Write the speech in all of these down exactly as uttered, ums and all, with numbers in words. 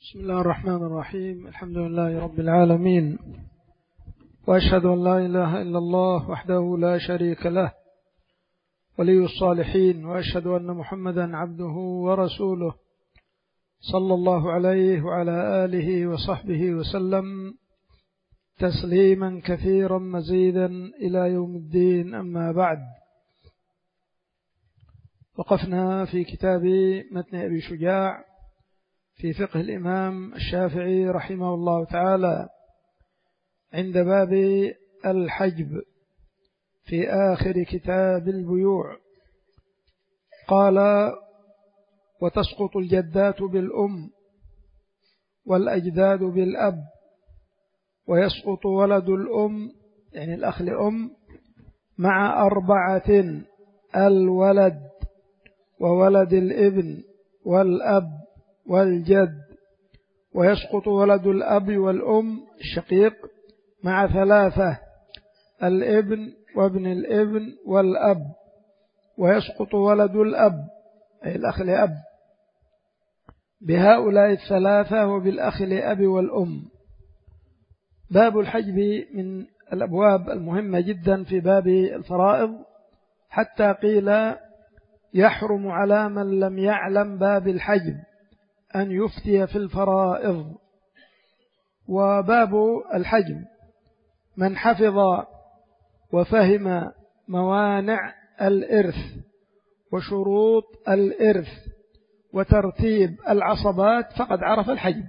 بسم الله الرحمن الرحيم. الحمد لله رب العالمين، وأشهد أن لا إله إلا الله وحده لا شريك له ولي الصالحين، وأشهد أن محمدا عبده ورسوله صلى الله عليه وعلى آله وصحبه وسلم تسليما كثيرا مزيدا إلى يوم الدين. أما بعد، وقفنا في كتاب متن أبي شجاع في فقه الإمام الشافعي رحمه الله تعالى عند باب الحجب في آخر كتاب البيوع. قال: وتسقط الجدات بالأم والأجداد بالأب، ويسقط ولد الأم يعني الأخ لأم مع أربعة: الولد وولد الابن والأب والجد. ويسقط ولد الأب والأم الشقيق مع ثلاثة: الابن وابن الابن والأب. ويسقط ولد الأب أي الأخ لأب بهؤلاء الثلاثة وبالأخ لأب والأم. باب الحجب من الأبواب المهمة جدا في باب الفرائض، حتى قيل يحرم على من لم يعلم باب الحجب أن يفتي في الفرائض. وباب الحجب من حفظ وفهم موانع الإرث وشروط الإرث وترتيب العصبات فقد عرف الحجب.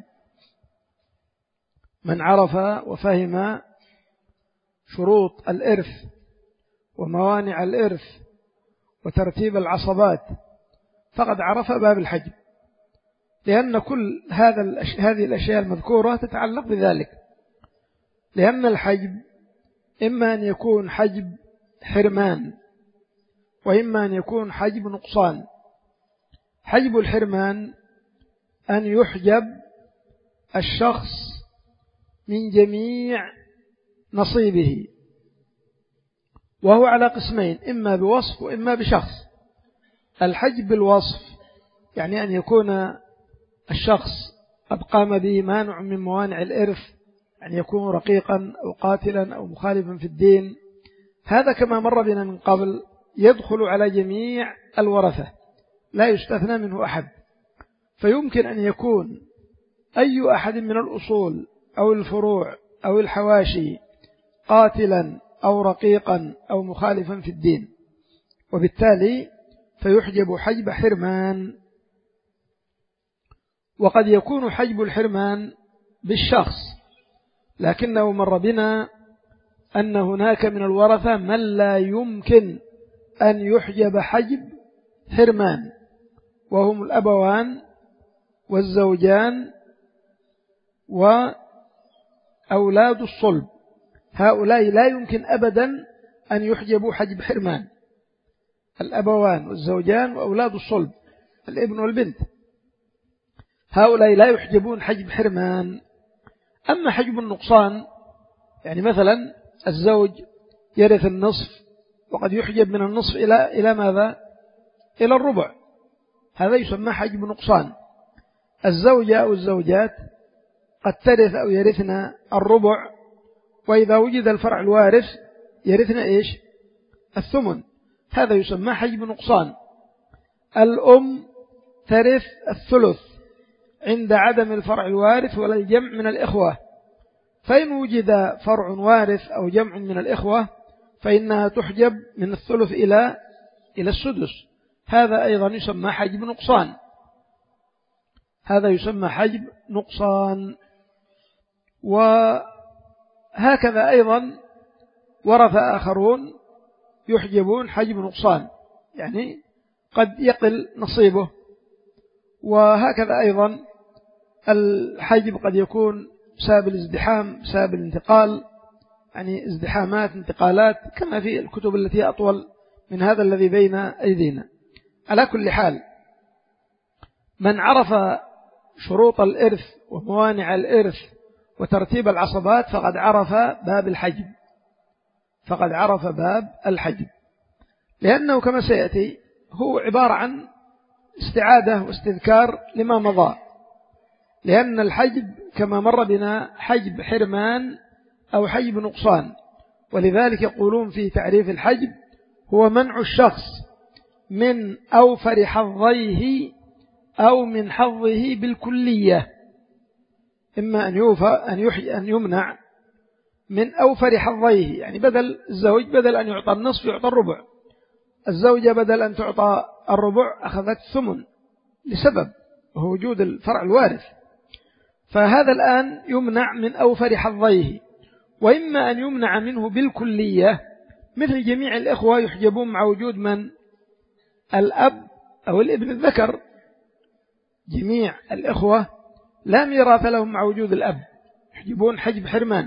من عرف وفهم شروط الإرث وموانع الإرث وترتيب العصبات فقد عرف باب الحجب، لأن كل هذا هذه الأشياء المذكورة تتعلق بذلك. لأن الحجب إما أن يكون حجب حرمان، وإما أن يكون حجب نقصان. حجب الحرمان أن يحجب الشخص من جميع نصيبه، وهو على قسمين: إما بوصف وإما بشخص. الحجب بالوصف يعني أن يكون الشخص قد قام به مانع من موانع الإرث، أن يكون رقيقا أو قاتلا أو مخالفا في الدين. هذا كما مر بنا من قبل يدخل على جميع الورثة، لا يستثنى منه أحد. فيمكن أن يكون أي أحد من الأصول أو الفروع أو الحواشي قاتلا أو رقيقا أو مخالفا في الدين، وبالتالي فيحجب حجب حرمان. وقد يكون حجب الحرمان بالشخص، لكنه مر بنا أن هناك من الورثة من لا يمكن أن يحجب حجب حرمان، وهم الأبوان والزوجان وأولاد الصلب. هؤلاء لا يمكن أبدا أن يحجبوا حجب حرمان: الأبوان والزوجان وأولاد الصلب، الابن والبنت، هؤلاء لا يحجبون حجب حرمان. أما حجب النقصان يعني مثلا الزوج يرث النصف وقد يحجب من النصف إلى إلى ماذا؟ إلى الربع، هذا يسمى حجب نقصان. الزوجة أو الزوجات قد ترث أو يرثن الربع، وإذا وجد الفرع الوارث يرثن إيش؟ الثمن، هذا يسمى حجب نقصان. الأم ترث الثلث عند عدم الفرع الوارث ولا الجمع من الإخوة، فإن وجد فرع وارث أو جمع من الإخوة فإنها تحجب من الثلث إلى إلى السدس، هذا أيضا يسمى حجب نقصان. هذا يسمى حجب نقصان. وهكذا أيضا ورث آخرون يحجبون حجب نقصان، يعني قد يقل نصيبه. وهكذا أيضا الحجب قد يكون بسبب الازدحام، بسبب الانتقال، يعني ازدحامات انتقالات، كما في الكتب التي أطول من هذا الذي بين أيدينا. على كل حال، من عرف شروط الإرث وموانع الإرث وترتيب العصبات فقد عرف باب الحجب، فقد عرف باب الحجب، لأنه كما سيأتي هو عبارة عن استعادة واستذكار لما مضى. لأن الحجب كما مر بنا حجب حرمان أو حجب نقصان، ولذلك يقولون في تعريف الحجب هو منع الشخص من أوفر حظيه أو من حظه بالكلية، إما أن يوفى أن يحيي أن يمنع من أوفر حظيه، يعني بدل الزوج بدل أن يعطى النصف يعطى الربع، الزوجة بدل أن تعطى الربع أخذت ثمن لسبب وهو وجود الفرع الوارث، فهذا الآن يمنع من أوفر حظيه، وإما أن يمنع منه بالكلية مثل جميع الإخوة يحجبون مع وجود من الأب أو الابن الذكر، جميع الإخوة لا ميراث لهم مع وجود الأب يحجبون حجب حرمان،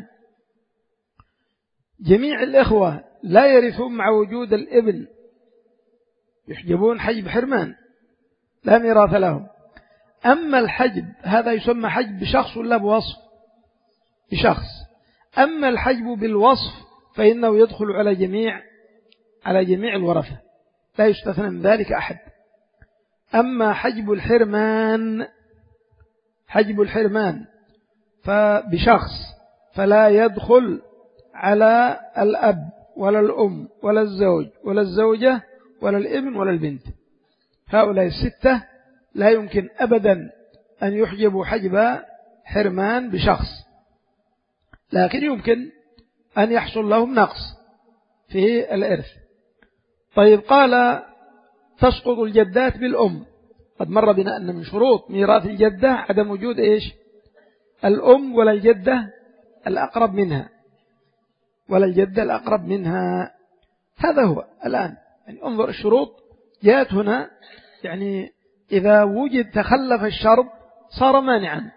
جميع الإخوة لا يرثون مع وجود الابن يحجبون حجب حرمان لا ميراث لهم. أما الحجب هذا يسمى حجب بشخص ولا بوصف؟ بشخص. أما الحجب بالوصف فإنه يدخل على جميع على جميع الورثة لا يستثنى من ذلك أحد. أما حجب الحرمان حجب الحرمان فبشخص فلا يدخل على الأب ولا الأم ولا الزوج ولا الزوجة ولا الابن ولا البنت، هؤلاء الستة لا يمكن أبدا أن يحجبوا حجب حرمان بشخص، لكن يمكن أن يحصل لهم نقص في الإرث. طيب قال تسقط الجدات بالأم، قد مر بنا أن من شروط ميراث الجدة عدم وجود إيش؟ الأم ولا الجدة الأقرب منها ولا الجدة الأقرب منها، هذا هو الآن. يعني انظر الشروط جاءت هنا، يعني إذا وجد تخلف الشرط صار مانعا.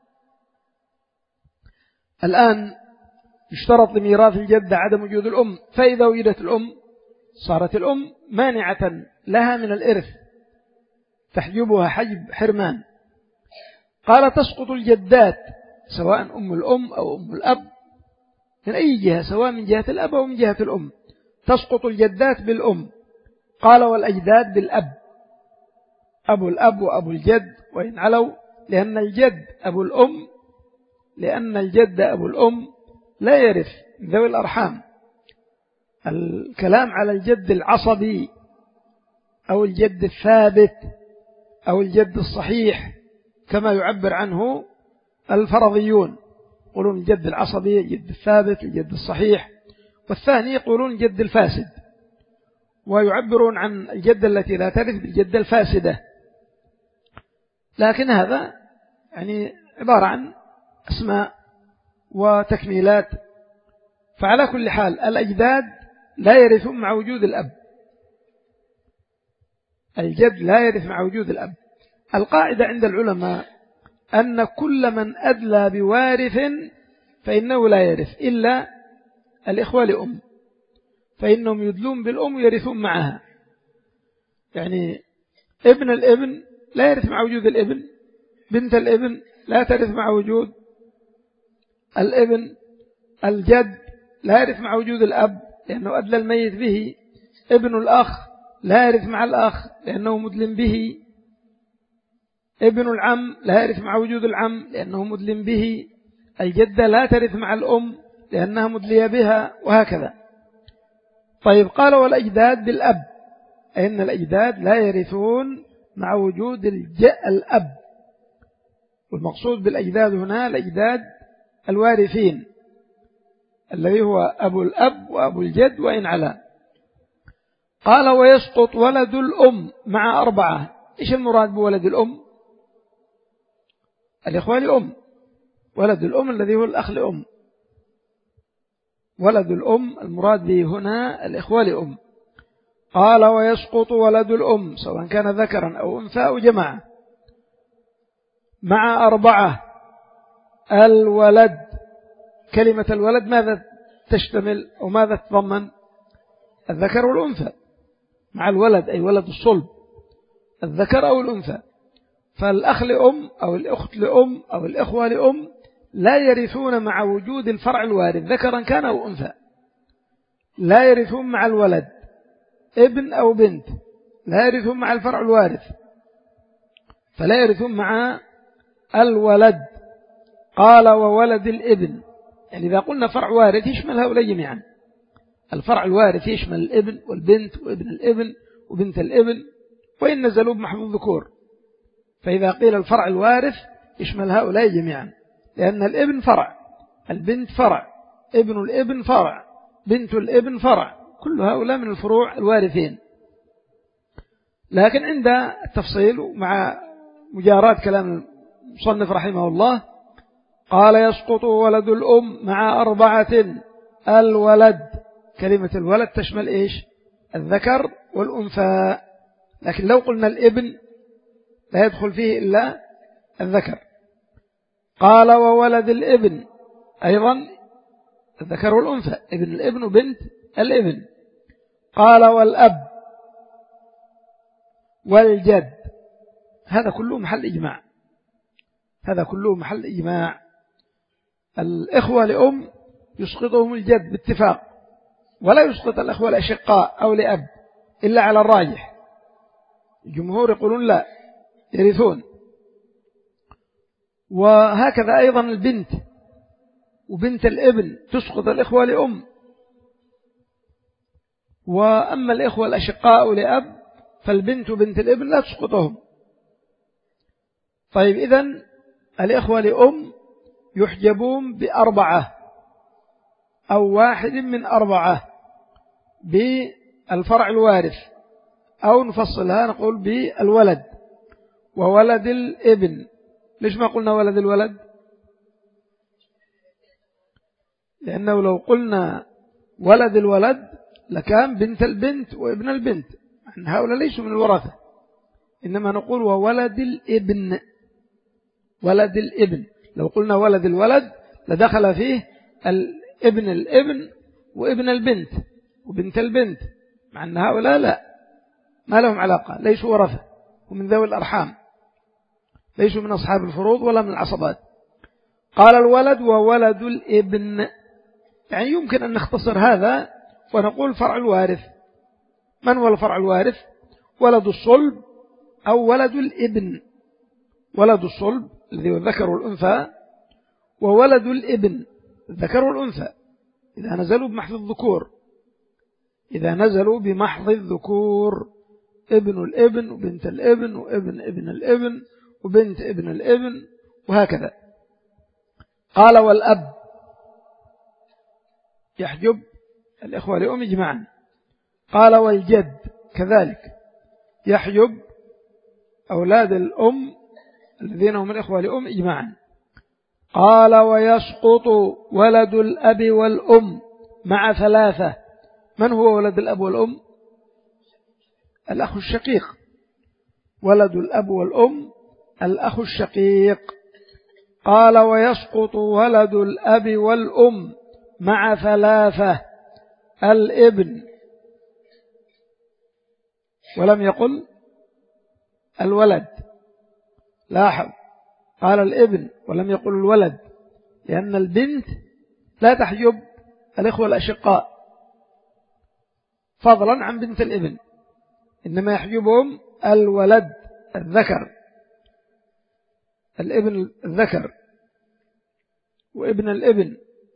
الآن يشترط لميراث الجدة عدم وجود الأم، فإذا وجدت الأم صارت الأم مانعة لها من الإرث تحجبها حجب حرمان. قال تسقط الجدات سواء أم الأم أو أم الأب من أي جهة، سواء من جهة الأب أو من جهة الأم، تسقط الجدات بالأم. قال والأجداد بالأب، أبو الأب وأبو الجد وإن علوا، لأن الجد أبو الأم لأن الجد أبو الأم لا يرث ذوي الأرحام. الكلام على الجد العصبي أو الجد الثابت أو الجد الصحيح كما يعبر عنه الفرضيون، يقولون الجد العصبي، الجد الثابت، الجد الصحيح، والثاني يقولون الجد الفاسد، ويعبرون عن الجدة التي لا ترث بالجدة الفاسدة. لكن هذا يعني عبارة عن أسماء وتكميلات. فعلى كل حال الأجداد لا يرثون مع وجود الأب، الجد لا يرث مع وجود الأب. القاعدة عند العلماء أن كل من أدلى بوارث فإنه لا يرث إلا الإخوة لأم، فإنهم يدلون بالأم ويرثون معها. يعني ابن الابن لا يرث مع وجود الابن، بنت الابن لا ترث مع وجود الابن، الجد لا يرث مع وجود الأب لأنه أدلى الميت به، ابن الأخ لا يرث مع الأخ لأنه مدلم به، ابن العم لا يرث مع وجود العم لأنه مدلم به، الجدة لا ترث مع الأم لأنها مدلية بها، وهكذا. طيب قال والأجداد بالأب، أن الأجداد لا يرثون مع وجود الأب، والمقصود بالأجداد هنا الأجداد الوارثين الذي هو أبو الأب وأبو الجد وإن علا. قال ويسقط ولد الأم مع أربعة. إيش المراد بولد الأم؟ الإخوة لأم، ولد الأم الذي هو الأخ لأم، ولد الأم المراد به هنا الإخوة لأم. قال ويسقط ولد الأم سواء كان ذكرا أو أنثى أو جماعة مع أربعة. الولد، كلمة الولد ماذا تشتمل أو ماذا تضمن؟ الذكر والأنثى مع الولد، أي ولد الصلب، الذكر أو الأنثى. فالأخ لأم أو الأخت لأم أو الإخوة لأم لا يرثون مع وجود الفرع الوارث ذكرا كان أو أنثى، لا يرثون مع الولد ابن أو بنت، لا يرثون مع الفرع الوارث، فلا يرثون مع الولد. قال وولد الابن. يعني إذا قلنا فرع وارث يشمل هؤلاء جميعا. الفرع الوارث يشمل الابن والبنت وابن الابن وبنت الابن وإن نزلوا بمحض الذكور. فإذا قيل الفرع الوارث يشمل هؤلاء جميعا، لأن الابن فرع، البنت فرع، ابن الابن فرع، بنت الابن فرع، كل هؤلاء من الفروع الوارثين. لكن عند التفصيل مع مجاراة كلام المصنف رحمه الله قال يسقط ولد الأم مع أربعة. الولد، كلمة الولد تشمل إيش؟ الذكر والأنثى. لكن لو قلنا الابن لا يدخل فيه إلا الذكر. قال وولد الابن أيضا الذكر والأنثى، ابن الابن وبنت الابن. قال والأب والجد. هذا كله محل إجماع، هذا كله محل إجماع. الإخوة لأم يسقطهم الجد باتفاق، ولا يسقط الأخوة الأشقاء أو لأب إلا على الراجح. الجمهور يقولون لا، يرثون. وهكذا أيضا البنت وبنت الابن تسقط الإخوة لأم. وأما الإخوة الأشقاء لأب فالبنت وبنت الابن لا تسقطهم. طيب إذن الإخوة لأم يحجبون بأربعة أو واحد من أربعة بالفرع الوارث، أو نفصلها نقول بالولد وولد الابن. ليش ما قلنا ولد الولد؟ لأنه لو قلنا ولد الولد لكان بنت البنت وابن البنت، هؤلاء ليسوا من الورثة، إنما نقول وولد الابن. ولد الابن، لو قلنا ولد الولد لدخل فيه الابن الابن وابن البنت وبنت البنت، مع أن هؤلاء لا، ما لهم علاقة، ليسوا ورثة، ومن ذوي الأرحام، ليسوا من أصحاب الفروض ولا من العصبات. قال الولد وولد الابن. يعني يمكن أن نختصر هذا ونقول فرع الوارث. من هو الفرع الوارث؟ ولد الصلب أو ولد الابن. ولد الصلب الذي هو الذكر والأنثى، وولد الابن الذكر والأنثى إذا نزلوا بمحض الذكور، إذا نزلوا بمحض الذكور، ابن الابن وبنت الابن وابن ابن الابن وبنت ابن الابن وهكذا. قال والأب يحجب الإخوة لأم إجماعا. قال والجد كذلك يحجب أولاد الأم الذين هم الإخوة لأم إجماعا. قال ويسقط ولد الأب والأم مع ثلاثة. من هو ولد الأب والأم؟ الأخ الشقيق. ولد الأب والأم الأخ الشقيق. قال ويسقط ولد الأب والأم مع ثلاثة. الابن، ولم يقل الولد. لاحظ، قال الابن ولم يقل الولد، لأن البنت لا تحجب الإخوة الأشقاء فضلا عن بنت الابن، إنما يحجبهم الولد الذكر، الابن الذكر وابن الابن.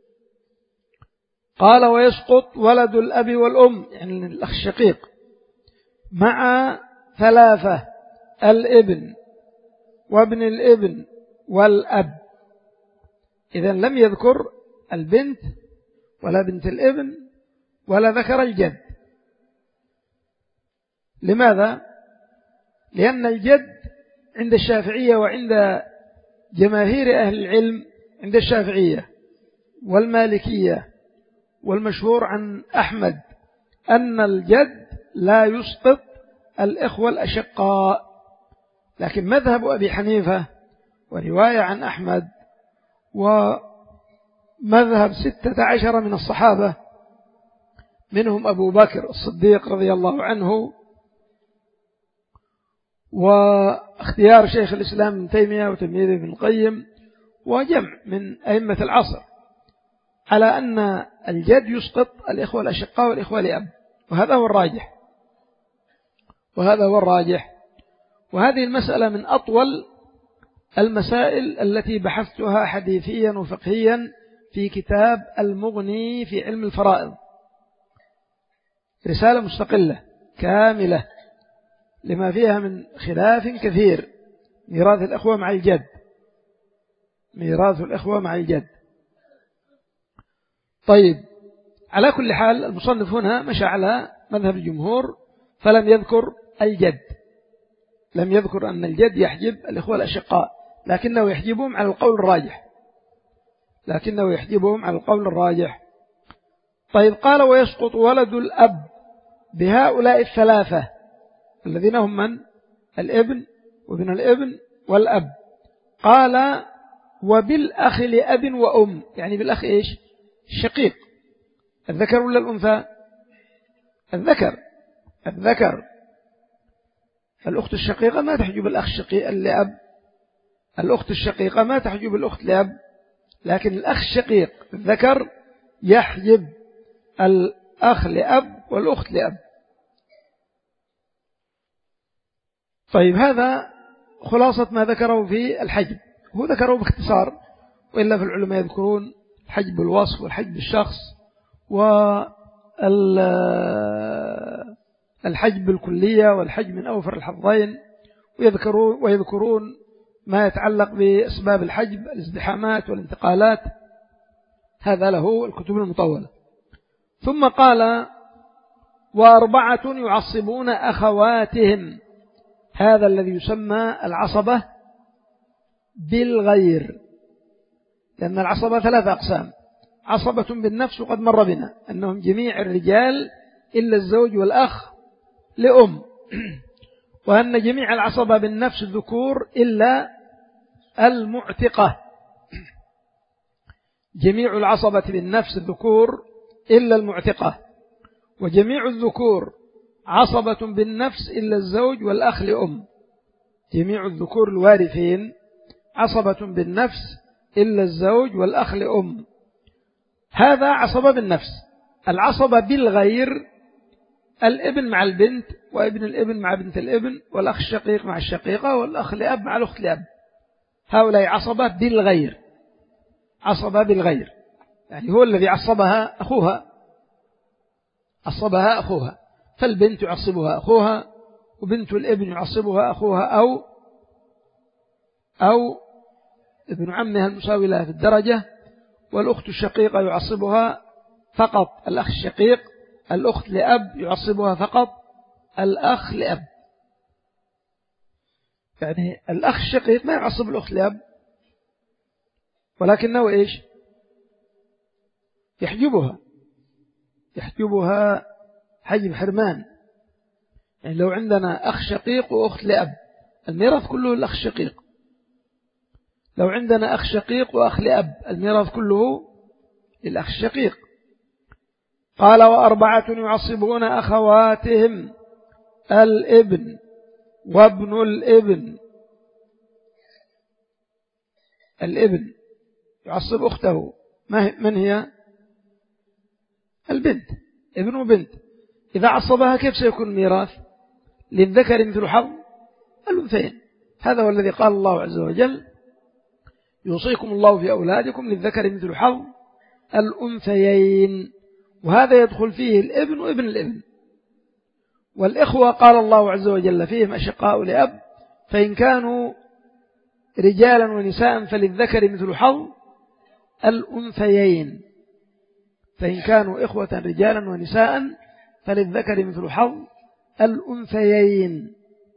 قال ويسقط ولد الأب والأم يعني الأخ الشقيق مع ثلاثة. الابن وابن الابن والأب. إذن لم يذكر البنت ولا بنت الابن ولا ذكر الجد. لماذا؟ لأن الجد عند الشافعية وعند جماهير أهل العلم، عند الشافعية والمالكية والمشهور عن أحمد، أن الجد لا يسقط الإخوة الأشقاء. لكن مذهب أبي حنيفة ورواية عن أحمد ومذهب ستة عشر من الصحابة منهم أبو بكر الصديق رضي الله عنه، واختيار شيخ الإسلام ابن تيمية وتلميذه ابن القيم وجمع من أئمة العصر، على أن الجد يسقط الإخوة الأشقاء والإخوة لأب، وهذا هو الراجح، وهذا هو الراجح. وهذه المسألة من أطول المسائل التي بحثتها حديثيا وفقهيا في كتاب المغني في علم الفرائض، رسالة مستقلة كاملة لما فيها من خلاف كثير، ميراث الأخوة مع الجد، ميراث الأخوة مع الجد. طيب، على كل حال المصنف هنا مشى على مذهب الجمهور فلم يذكر الجد، لم يذكر أن الجد يحجب الإخوة الأشقاء، لكنه يحجبهم على القول الراجح، لكنه يحجبهم على القول الراجح. طيب، قال ويسقط ولد الأب بهؤلاء الثلاثة الذين هم من؟ الابن وابن الابن والأب. قال وبالأخ لأب وأم، يعني بالأخ إيش؟ الشقيق، الذكر ولا الأنثى؟ الذكر، الذكر. الأخت الشقيقة ما تحجب الأخ الشقيق لأب، الأخت الشقيقة ما تحجب الأخت لأب، لكن الأخ الشقيق الذكر يحجب الأخ لأب والأخت لأب. طيب، هذا خلاصة ما ذكره في الحجب، هو ذكره باختصار، وإلا في العلماء يذكرون الحجب الوصف والحجب الشخص والحجب الكلية والحجب من أوفر الحظين، ويذكرون, ويذكرون ما يتعلق بأسباب الحجب، الازدحامات والانتقالات، هذا له الكتب المطولة. ثم قال وأربعة يعصبون أخواتهم، هذا الذي يسمى العصبة بالغير، لأن العصبة ثلاثة أقسام: عصبة بالنفس وقد مر بنا أنهم جميع الرجال إلا الزوج والأخ لأم، وأن جميع العصبة بالنفس الذكور إلا المعتقة، جميع العصبة بالنفس الذكور إلا المعتقة، وجميع الذكور عصبة بالنفس إلا الزوج والأخ لأم، جميع الذكور الوارثين عصبة بالنفس إلا الزوج والأخ لأم. هذا عصبة بالنفس. العصبة بالغير الابن مع البنت، وابن الابن مع بنت الابن، والأخ الشقيق مع الشقيقة، والأخ لأب مع الأخت لأب، هؤلاء عصبة بالغير، عصبة بالغير، يعني هو الذي عصبها أخوها، عصبها أخوها، فالبنت يعصبها أخوها، وبنت الابن يعصبها أخوها أو أو ابن عمها المساوي لها في الدرجة، والأخت الشقيقة يعصبها فقط الأخ الشقيق، الأخت لأب يعصبها فقط الأخ لأب. يعني الأخ الشقيق ما يعصب الأخت لأب، ولكنه إيش؟ يحجبها، يحجبها حجب حرمان. يعني لو عندنا أخ شقيق وأخت لأب الميراث كله الأخ الشقيق، لو عندنا أخ شقيق وأخ لأب الميراث كله للأخ الشقيق. قال وأربعة يعصبون أخواتهم: الابن وابن الابن، الابن يعصب أخته، من هي؟ البنت، ابن وبنت. إذا عصبها كيف سيكون الميراث؟ للذكر مثل حظ الأنثيين. هذا هو الذي قال الله عز وجل: يوصيكم الله في أولادكم للذكر مثل حظ الأنثيين، وهذا يدخل فيه الابن وابن الابن. والإخوة قال الله عز وجل فيهم أشقاء لأب، فإن كانوا رجالا ونساء فللذكر مثل حظ الأنثيين، فإن كانوا إخوة رجالا ونساء فللذكر مثل حظ الأنثيين.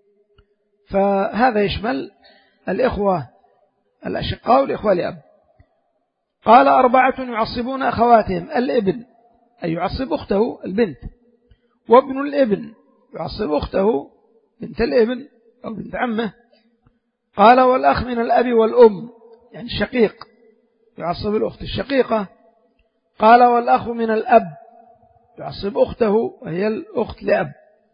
فهذا يشمل الإخوة الأشقاء والإخوة لأب. قال أربعة يعصبون أخواتهم: الابن أي يعصب أخته البنت، وابن الابن يعصب أخته بنت الابن أو بنت عمه. قال والأخ من الأب والأم، يعني الشقيق يعصب الأخت الشقيقة. قال والأخ من الأب يعصب أخته وهي الأخت لأب.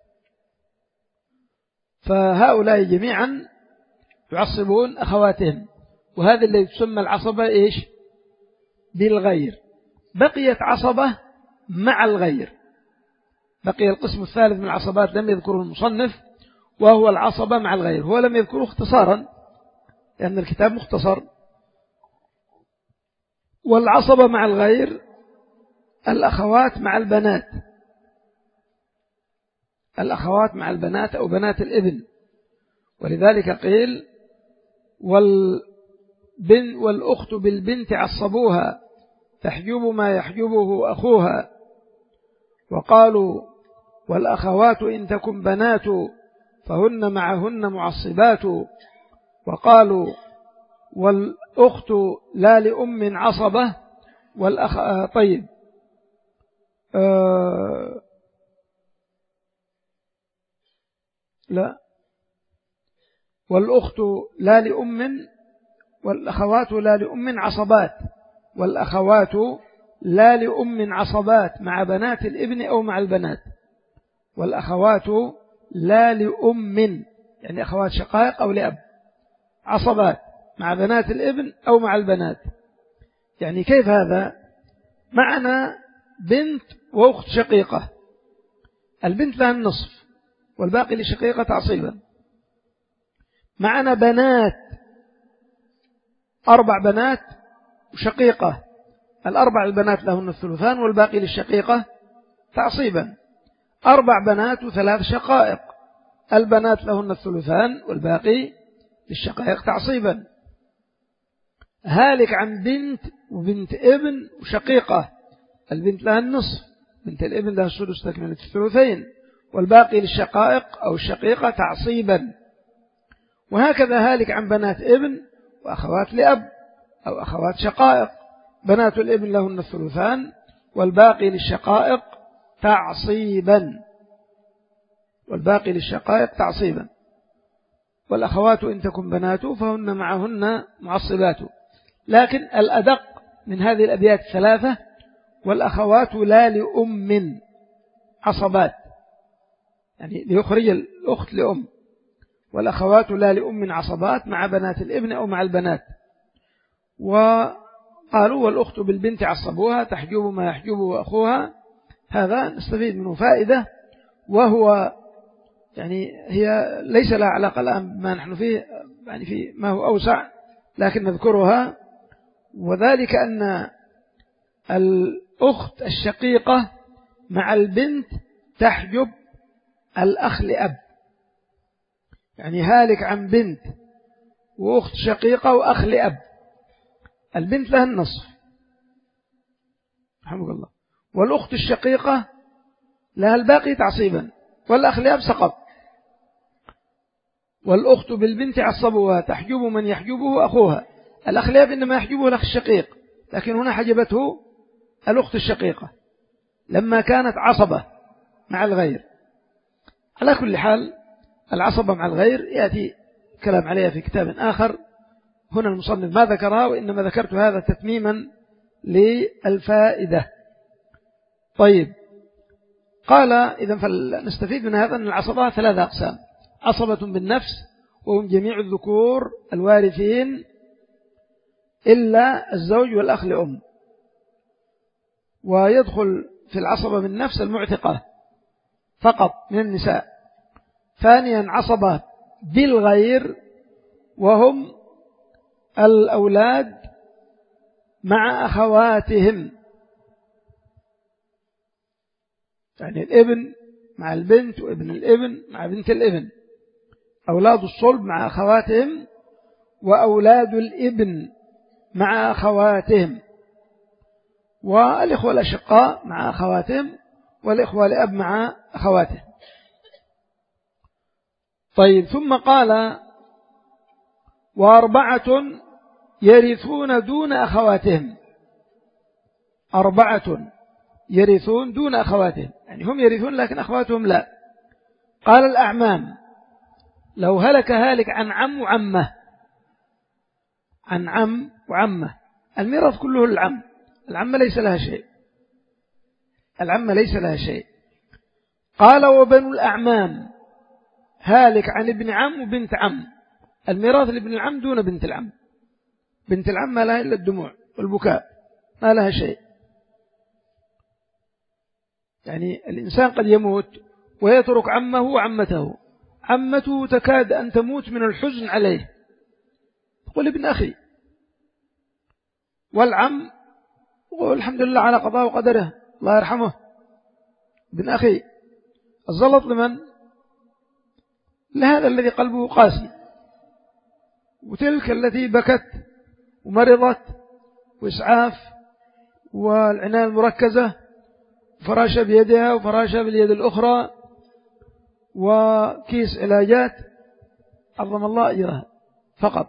فهؤلاء جميعا يعصبون أخواتهم، وهذا الذي تسمى العصبة إيش؟ بالغير. بقيت عصبة مع الغير، بقي القسم الثالث من العصبات لم يذكره المصنف، وهو العصبة مع الغير. هو لم يذكره اختصارا لأن الكتاب مختصر. والعصبة مع الغير الأخوات مع البنات، الأخوات مع البنات أو بنات الابن، ولذلك قيل والبن والأخت بالبنت عصبوها تحجب ما يحجبه أخوها. وقالوا والأخوات إن تكن بنات فهن معهن معصبات. وقالوا والأخت لا لأم عصبة والأخ آه طيب آه لا والأخت لا لأم والأخوات لا لأم عصبات، والأخوات لا لأم عصبات مع بنات الابن أو مع البنات، والأخوات لا لأم يعني أخوات شقائق أو لأب عصبات مع بنات الابن أو مع البنات. يعني كيف هذا؟ معنا بنت وأخت شقيقة، البنت لها النصف والباقي لشقيقة تعصيبا. معنا بنات أربع بنات وشقيقة، الأربع البنات لهن الثلثان والباقي للشقيقة تعصيبا. أربع بنات وثلاث شقائق، البنات لهن الثلثان والباقي للشقائق تعصيبا. هالك عن بنت وبنت ابن وشقيقة، البنت لها النصف، بنت الابن لها السدس تكملة الثلثين، والباقي للشقائق أو الشقيقة تعصيبا. وهكذا هالك عن بنات ابن وأخوات لأب أو أخوات شقائق، بنات الابن لهن الثلثان والباقي للشقائق تعصيبا، والباقي للشقائق تعصيبا. والأخوات إن تكن بنات فهن معهن معصبات. لكن الأدق من هذه الأبيات الثلاثة والأخوات لا لأم عصبات، يعني ليخرج الأخت لأم، والأخوات لا لأم عصبات مع بنات الابن أو مع البنات. وقالوا والأخت بالبنت عصبوها تحجب ما يحجبه أخوها. هذا نستفيد منه فائدة، وهو يعني هي ليس لها علاقة الآن بما نحن فيه، يعني في ما هو أوسع، لكن نذكرها. وذلك أن الأخت الشقيقة مع البنت تحجب الأخ لأب، يعني هالك عن بنت وأخت شقيقة وأخ لأب، البنت لها النصف رحمه الله، والأخت الشقيقة لها الباقي تعصيبا، والأخ لأب سقط. والأخت بالبنت عصبوها تحجب من يحجبه أخوها، الأخ لأب إنما يحجبه الأخ الشقيق، لكن هنا حجبته الأخت الشقيقة لما كانت عصبة مع الغير. على كل حال العصبة مع الغير يأتي كلام عليها في كتاب آخر، هنا المصنف ما ذكرها، وإنما ذكرت هذا تتميما للفائدة. طيب، قال إذن فلنستفيد من هذا أن العصبة ثلاثة أقسام: عصبة بالنفس وهم جميع الذكور الوارثين إلا الزوج والأخ لأم، ويدخل في العصبة بالنفس المعتقة فقط من النساء. ثانيا عصبة بالغير وهم الأولاد مع أخواتهم، يعني الابن مع البنت وابن الابن مع بنت الابن، أولاد الصلب مع أخواتهم، وأولاد الابن مع أخواتهم، والإخوة الأشقاء مع أخواتهم، والإخوة لأب مع أخواتهم. طيب، ثم قال وأربعة يرثون دون أخواتهم، أربعة يرثون دون أخواتهم، يعني هم يرثون لكن أخواتهم لا. قال الأعمام لو هلك هالك عن عم وعمه، عن عم وعمه، الميراث كله العم، العم ليس لها شيء، العم ليس لها شيء. قال وبنو الأعمام هالك عن ابن عم وبنت عم، الميراث لابن العم دون بنت العم، بنت العم ما لها إلا الدموع والبكاء، ما لها شيء. يعني الإنسان قد يموت ويترك عمه وعمته، عمته تكاد أن تموت من الحزن عليه، قل ابن أخي. والعم قل الحمد لله على قضاء وقدره الله يرحمه ابن أخي. الزلط لمن؟ لهذا الذي قلبه قاسي، وتلك التي بكت ومرضت وإسعاف والعناية المركزة فراشة بيدها وفراشة باليد الأخرى وكيس علاجات، عظم الله أجرها. فقط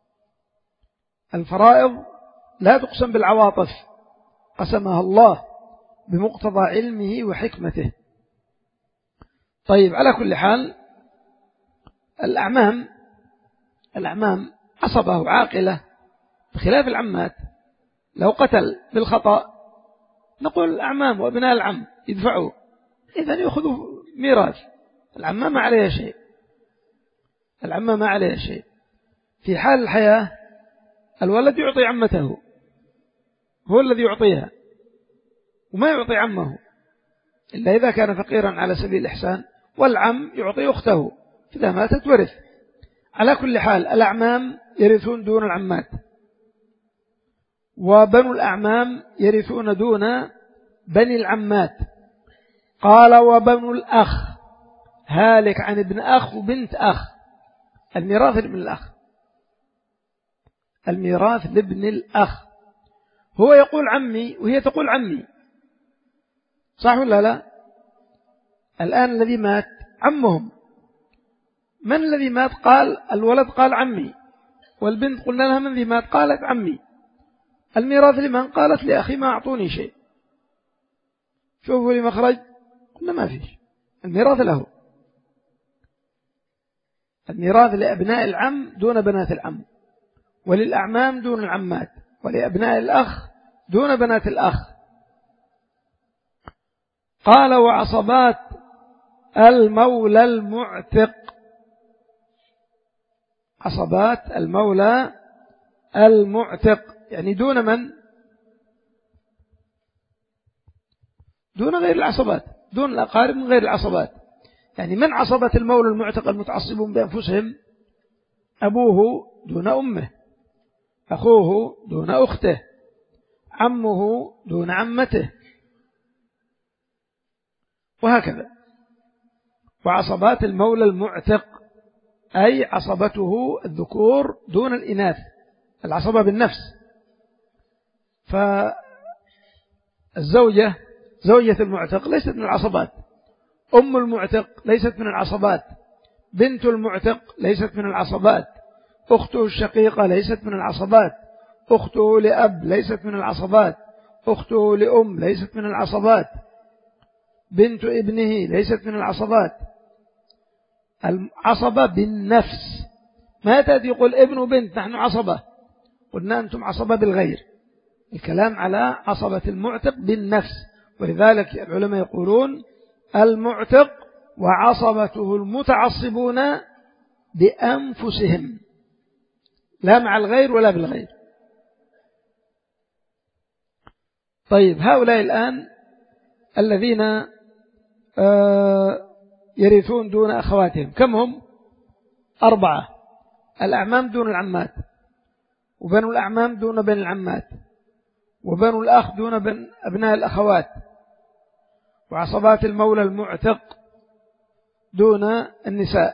الفرائض لا تقسم بالعواطف، قسمها الله بمقتضى علمه وحكمته. طيب، على كل حال الأعمام الأعمام عصبة وعاقلة بخلاف العمات. لو قتل بالخطأ نقول الأعمام وابناء العم يدفعوا، إذن يأخذوا ميراث. العمام ما عليها شيء، العمام ما عليها شيء. في حال الحياة الولد يعطي عمته، هو الذي يعطيها، وما يعطي عمه إلا إذا كان فقيرا على سبيل الإحسان، والعم يعطي أخته إذا ماتت ورث. على كل حال الأعمام يرثون دون العمات، وبنو الأعمام يرثون دون بني العمات. قال وبنو الأخ هالك عن ابن أخ وبنت أخ. الميراث لابن الأخ، الميراث لابن الأخ. هو يقول عمي وهي تقول عمي، صح ولا لا؟ الآن الذي مات عمهم، من الذي مات؟ قال الولد قال عمي، والبنت قلنا لها من الذي مات؟ قالت عمي. الميراث لمن؟ قالت لأخي ما أعطوني شيء. شوفوا لي مخرج، قلنا ما فيش. الميراث له، الميراث لأبناء العم دون بنات العم، وللأعمام دون العمات، ولأبناء الأخ دون بنات الأخ. قال وعصبات المولى المعتق. عصبات المولى المعتق يعني دون من؟ دون غير العصبات، دون الأقارب من غير العصبات. يعني من عصبة المولى المعتق المتعصبون بأنفسهم؟ أبوه دون أمه، أخوه دون أخته، عمه دون عمته، وهكذا. وعصبات المولى المعتق أي عصبته الذكور دون الإناث، العصبة بالنفس. فالزوجة زوجة المعتق ليست من العصبات، أم المعتق ليست من العصبات، بنت المعتق ليست من العصبات، أخته الشقيقة ليست من العصبات، أخته لأب ليست من العصبات، أخته لأم ليست من العصبات، بنت ابنه ليست من العصبات. العصبة بالنفس، ما تأتي يقول ابن وبنت نحن عصبة، قلنا أنتم عصبة بالغير. الكلام على عصبة المعتق بالنفس، ولذلك العلماء يقولون المعتق وعصبته المتعصبون بأنفسهم، لا مع الغير ولا بالغير. طيب، هؤلاء الآن الذين يرثون دون أخواتهم كم هم؟ أربعة. الأعمام دون العمات، وبنو الأعمام دون بني العمات، وبنو الأخ دون بن أبناء الأخوات، وعصبات المولى المعتق دون النساء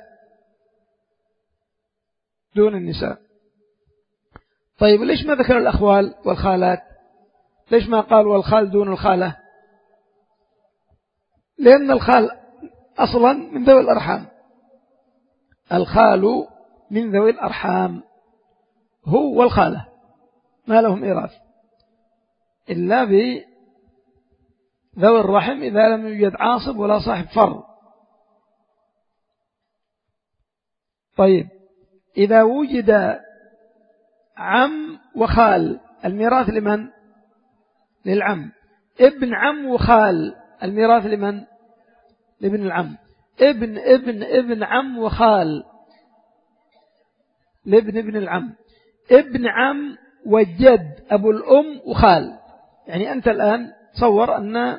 دون النساء. طيب، ليش ما ذكر الأخوال والخالات؟ ليش ما قال والخال دون الخالة؟ لأن الخال أصلا من ذوي الأرحام، الخال من ذوي الأرحام، هو والخالة ما لهم إيراث إلا بذوي الرحم إذا لم يوجد عاصب ولا صاحب فر. طيب، إذا وجد عم وخال الميراث لمن؟ للعم. ابن عم وخال الميراث لمن؟ لابن العم. ابن ابن ابن عم وخال لابن ابن العم. ابن عم وجد أبو الأم وخال. يعني أنت الآن تصور أن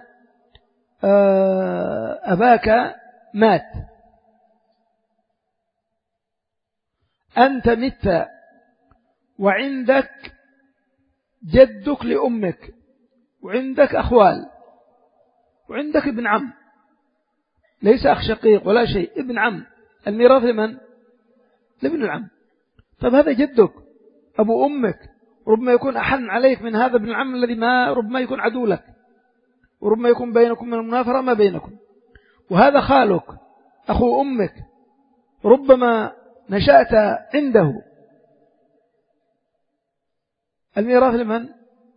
أباك مات، أنت مت وعندك جدك لأمك وعندك أخوال وعندك ابن عم، ليس أخ شقيق ولا شيء، ابن عم، الميراث لمن؟ لابن العم. طب هذا جدك أبو أمك، ربما يكون أحن عليك من هذا ابن العم الذي ما ربما يكون عدو لك، وربما يكون بينكم من المنافرة ما بينكم. وهذا خالك أخو أمك، ربما نشأت عنده، الميراث لمن؟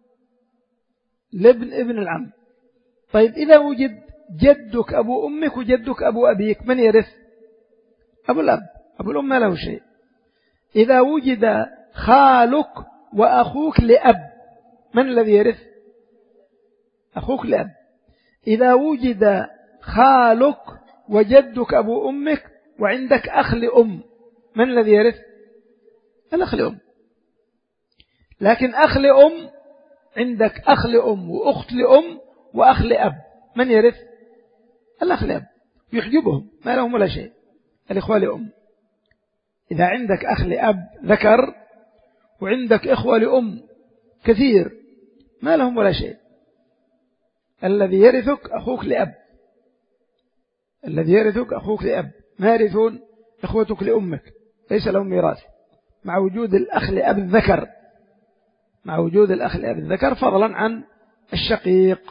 لابن ابن العم. طيب إذا وجد جدك أبو أمك وجدك أبو أبيك، من يرث؟ أبو الأب، أبو الأم ما له شيء. إذا وجد خالك وأخوك لأب، من الذي يرث؟ أخوك لأب. إذا وجد خالك وجدك أبو أمك وعندك أخ لأم، من الذي يرث؟ الأخ لأم. لكن أخ لأم، عندك أخ لأم وأخت لأم وأخ لأب، من يرث؟ الأخ لأب، يحجبهم ما لهم ولا شيء، الإخوة لأم. إذا عندك أخ لأب ذكر وعندك إخوة لأم كثير ما لهم ولا شيء، الذي يرثك أخوك لأب، الذي يرثك أخوك لأب، ما يرثون إخوتك لأمك، ليس لهم ميراث مع وجود الأخ لأب الذكر، مع وجود الأخ لأب الذكر فضلا عن الشقيق.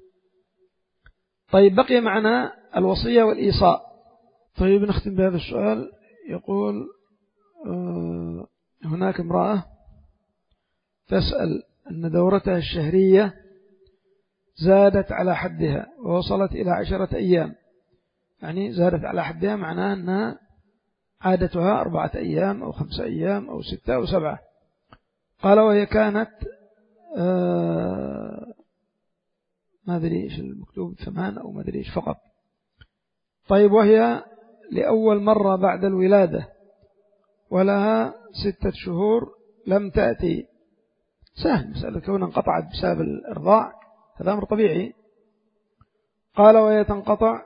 طيب بقي معنا الوصية والإيصاء. طيب نختم بهذا السؤال. يقول هناك امرأة تسأل أن دورتها الشهرية زادت على حدها ووصلت إلى عشرة أيام، يعني زادت على حدها معناه أنها عادتها أربعة أيام أو خمسة أيام أو ستة أو سبعة. قال وهي كانت آه ما أدري إيش المكتوب ثمان أو ما أدري إيش فقط. طيب وهي لأول مرة بعد الولادة ولها ستة شهور لم تأتي، سهل مسألة كونها انقطعت بسبب الإرضاع، هذا أمر طبيعي. قال وهي تنقطع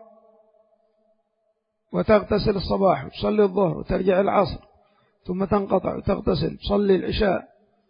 وتغتسل الصباح وتصلي الظهر وترجع العصر، ثم تنقطع وتغتسل تصلي العشاء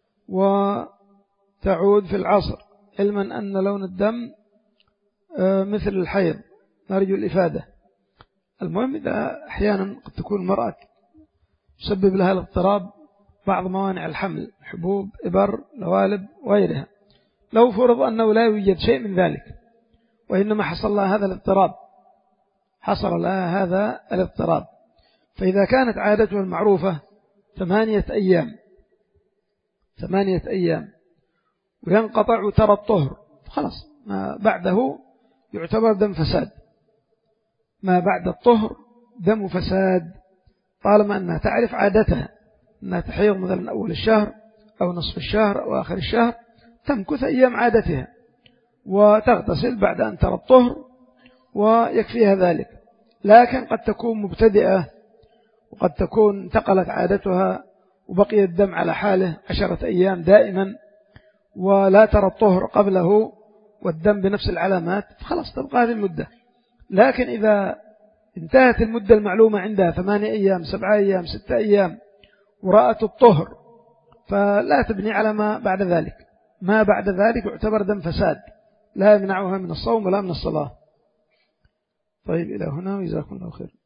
وتعود في العصر، علما أن لون الدم مثل الحيض، نرجو الإفادة. المهم إذا أحيانا قد تكون المرأة تسبب لها الاضطراب بعض موانع الحمل، حبوب، إبر، لوالب وغيرها، لو فرض أنه لا يوجد شيء من ذلك وإنما حصل لها هذا الاضطراب، حصل لها هذا الاضطراب، فإذا كانت عادته المعروفة ثمانية أيام ثمانية أيام وينقطع وترى الطهر، خلاص ما بعده يعتبر دم فساد، ما بعد الطهر دم فساد، طالما أنها تعرف عادتها أنها تحيض مثلا أول الشهر أو نصف الشهر أو آخر الشهر، تمكث أيام عادتها وتغتسل بعد أن ترى الطهر ويكفيها ذلك. لكن قد تكون مبتدئة وقد تكون انتقلت عادتها وبقي الدم على حاله عشرة أيام دائما ولا ترى الطهر قبله والدم بنفس العلامات، فخلاص تبقى هذه المدة. لكن إذا انتهت المدة المعلومة عندها ثمانية أيام سبعة أيام ستة أيام ورأت الطهر فلا تبني على ما بعد ذلك، ما بعد ذلك يعتبر دم فساد لا يمنعها من الصوم ولا من الصلاة. طيب إلى هنا وجزاكم الله خير.